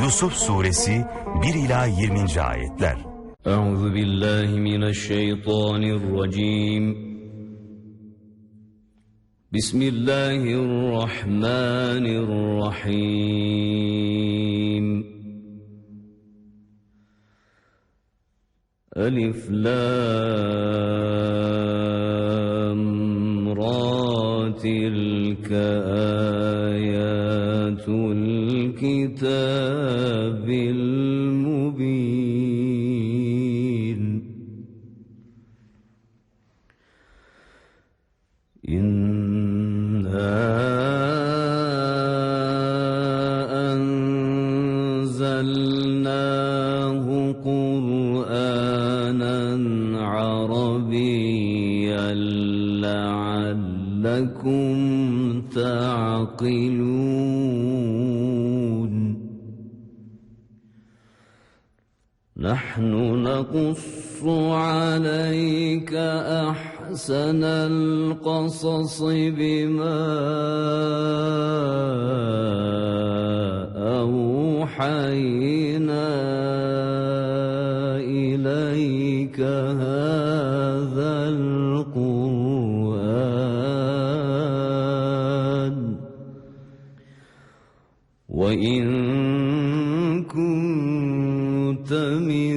Yusuf Suresi 1-20. ayetler. Euzu billahi mineşşeytanirracim. Bismillahirrahmanirrahim. Elif lam ra tilka ayatul kitabil mubin. İnna enzelnahu Kur'anen Arabiyyen leallekum ta'qilun. Nahnu naqussu alayka ahsanal qasasi bima awhayna ilayka hadzal Qur'an wa in kunta min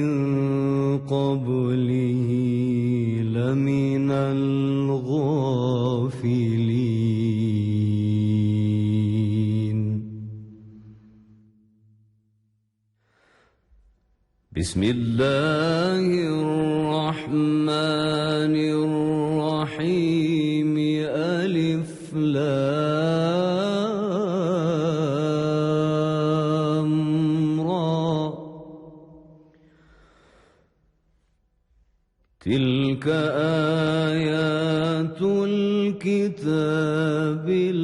qablihi laminal ghafilin. Bismillahirrahmanirrahim. Elif lam ra tilka ayatul kitabil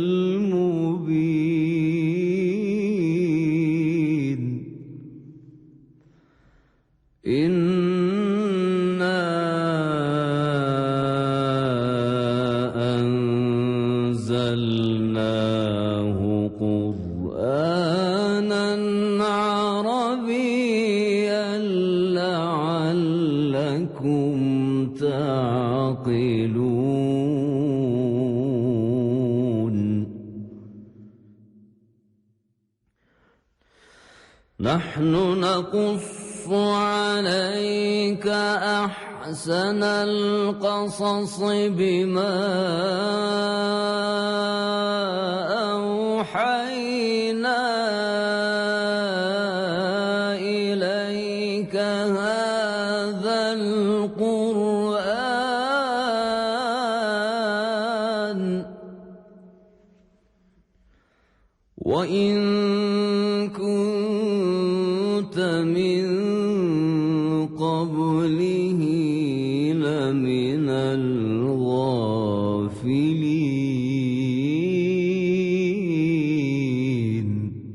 mubin. Inna anzalnahu Qur'anan Arabiyyan la'allakum ta'qilun. Nahnu naqussu alayka ahsanal qasasi bima awhayna ilayka hadzal Qur'an wa in kunta min qablihi laminal ghafilin.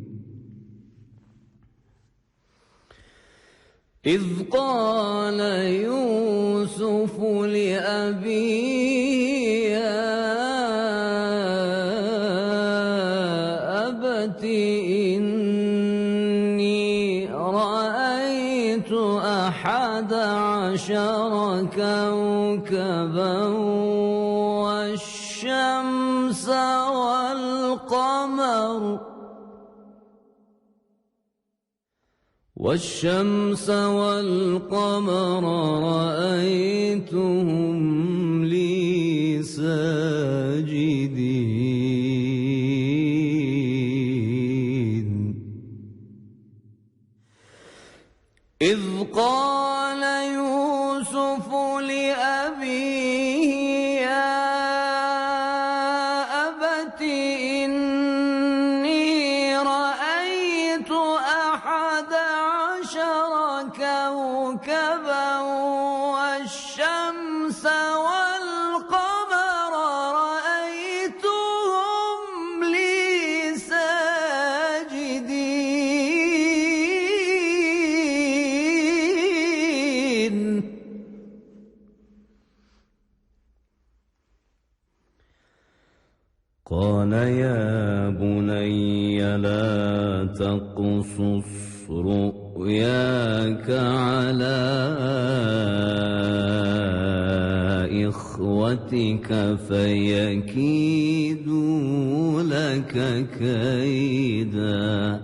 إذ قال يوسف لأبيه يا أبت إني رأيت 11 كوكبا والشمس والقمر رأيتهم لي ساجدين. إذ قال يوسف لأبيه يا أبت إني رأيت 11 كوكبا والشمس والقمر رأيتهم لي ساجدين. قال يا بني لا تقصص رؤياك على إخوتك فيكيدوا لك كيدا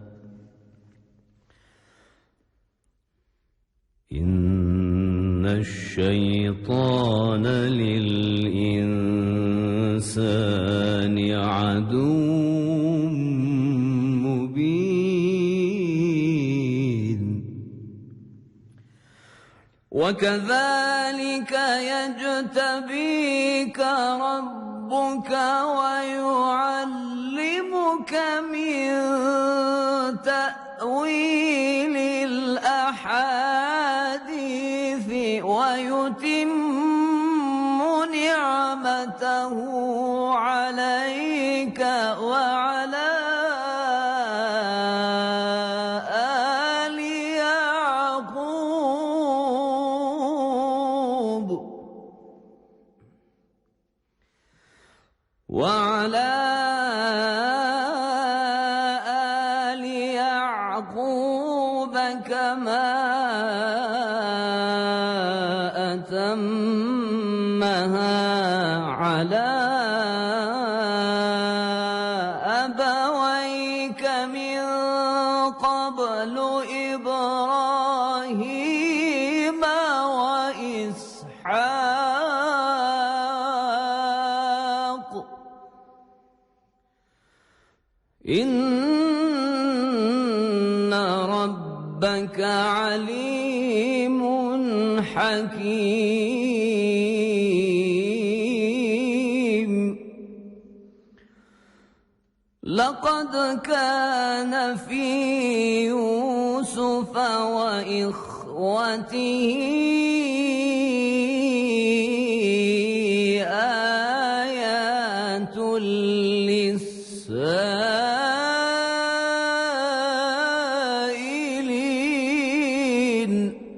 إن الشيطان للإنسان عدو مبين وكذلك يجتبيك ربك ويعلمك من تأويل الأحاديث ويتم نعمته عليك وعلى آل يعقوب كما أتمها على أبويك من قبل إبراهيم وإسحاق إن ربك عليم حكيم لقد كان في يوسف وإخوته آيات للسائلين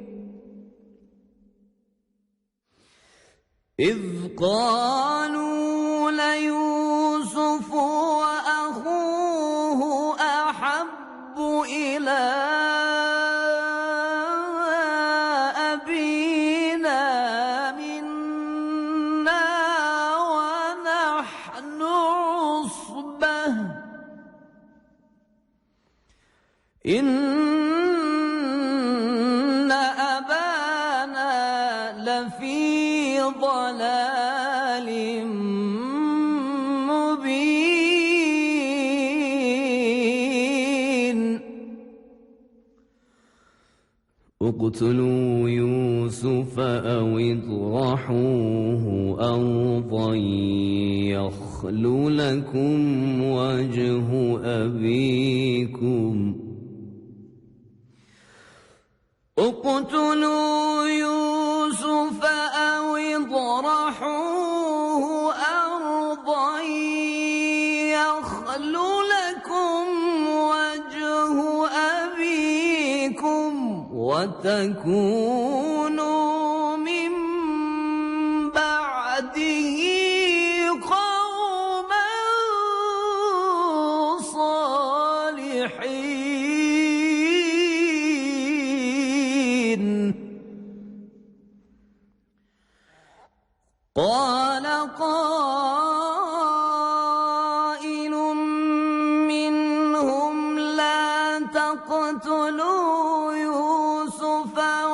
إذ قالوا ليوسف وأخوه أحب إلى أبينا منا ونحن عصبة إن أبانا لفي ضلال مبين اقتلوا يوسف أو اطرحوه أرضا يخل لكم وجه أبيكم اقتلوا يوسف أو اطرحوه أرضا يخل لكم وجه أبيكم وتكونوا من بعده قوما صالحين قال قائل منهم لا تقتلوا يوسف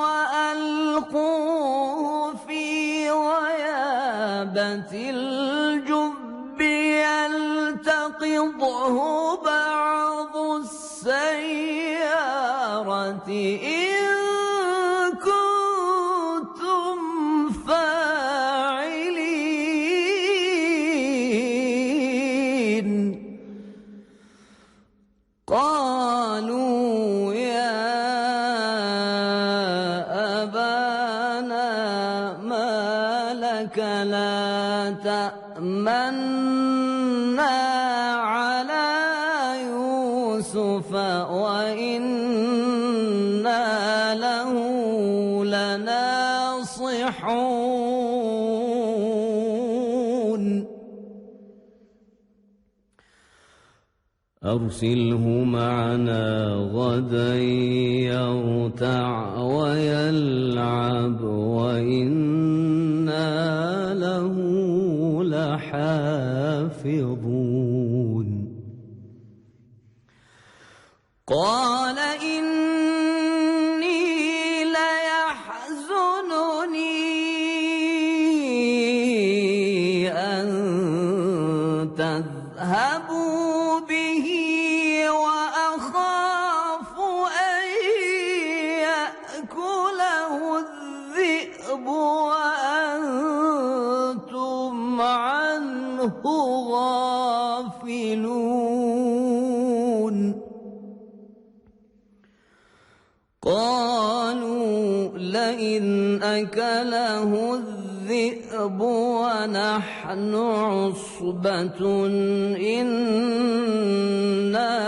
وألقوه في غيابة الجب يلتقطه بعض السيارة إن كنتم فاعلين قالوا يا أبانا ما لك لا تأمنا على يوسف وإنا له لناصحون أرسله معنا غدا يرتع ويلعب وإنا له لحافظون قال إني ليحزنني أن تذهبوا به وأخاف أن يأكله الذئب وأنتم عنه غافلون قالوا لئن أكله الذئب ونحن عصبة إنا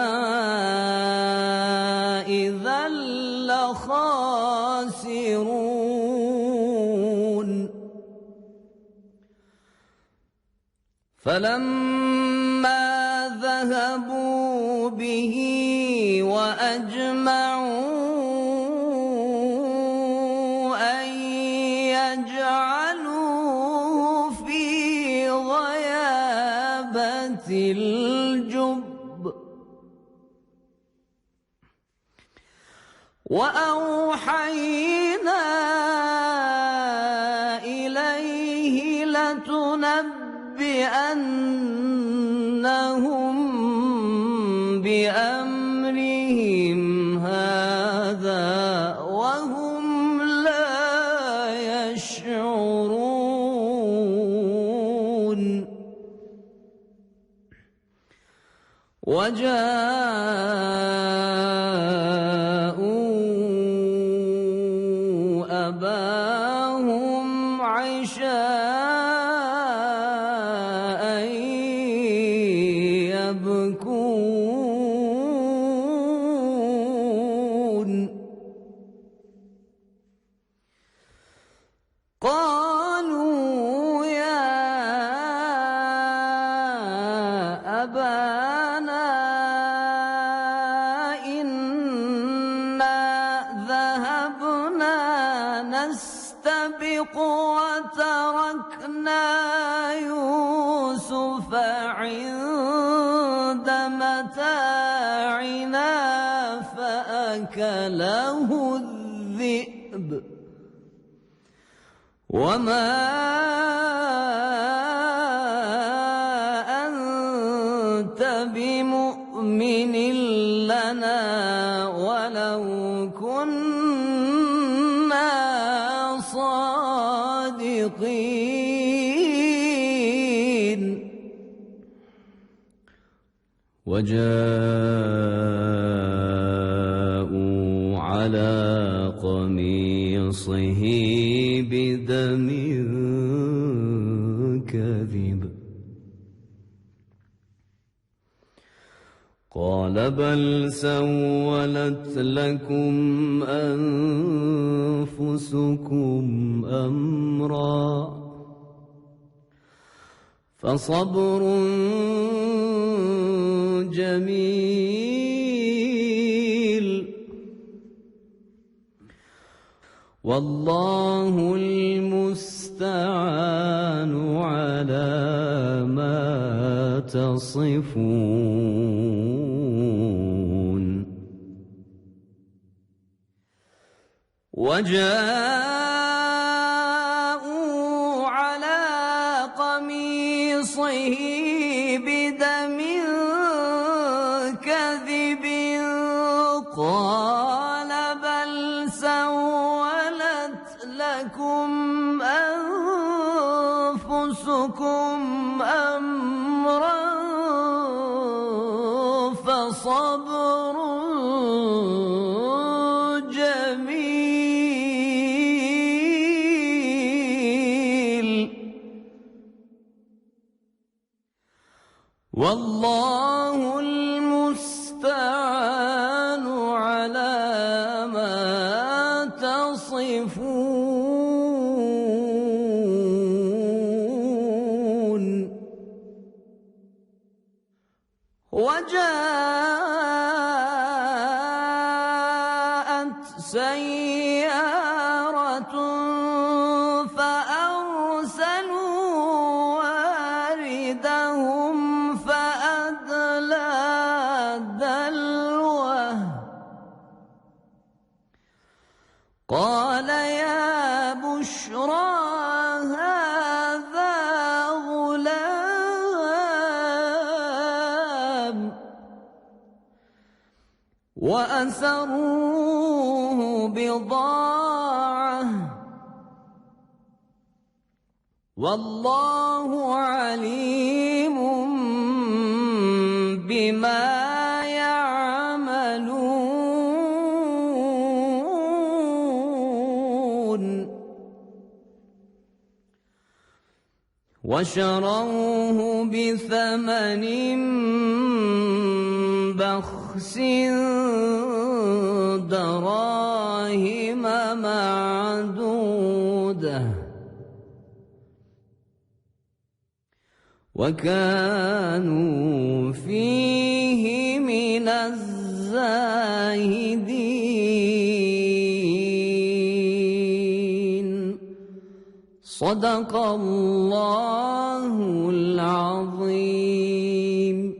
إذا لخاسرون فلما ذهبوا به وأجمعوا أن يجعلوه في غيابة الجب وأوحينا إليه لتنبئنهم بأمرهم هذا وهم لا يشعرون وجاءوا أباهم عشاء يبكون قالوا يا أبانا إنا ذهبنا نستبق وتركنا يوسف عند متاعنا فأكله الذئب وما أنت بمؤمن لنا ولو كنا صادقين وجاءوا على قميصه بدم كذب قال بل سولت لكم أنفسكم أمرا فصبر جميل والله المستعان على ما تصفون وجاءوا على قميصه بدم كذب قال بل سولت لكم أنفسكم أمرا فصبر جميل والله المستعان على ما تصفون وجاءت سيارة فأرسلوا واردهم فأدلى دلوه قال يا بشرى هذا غلام وأسروه بضاعة والله عليم بما يعملون وشروه بثمن بخس دراهم معدودة وكانوا فيه من الزاهدين صدق الله العظيم.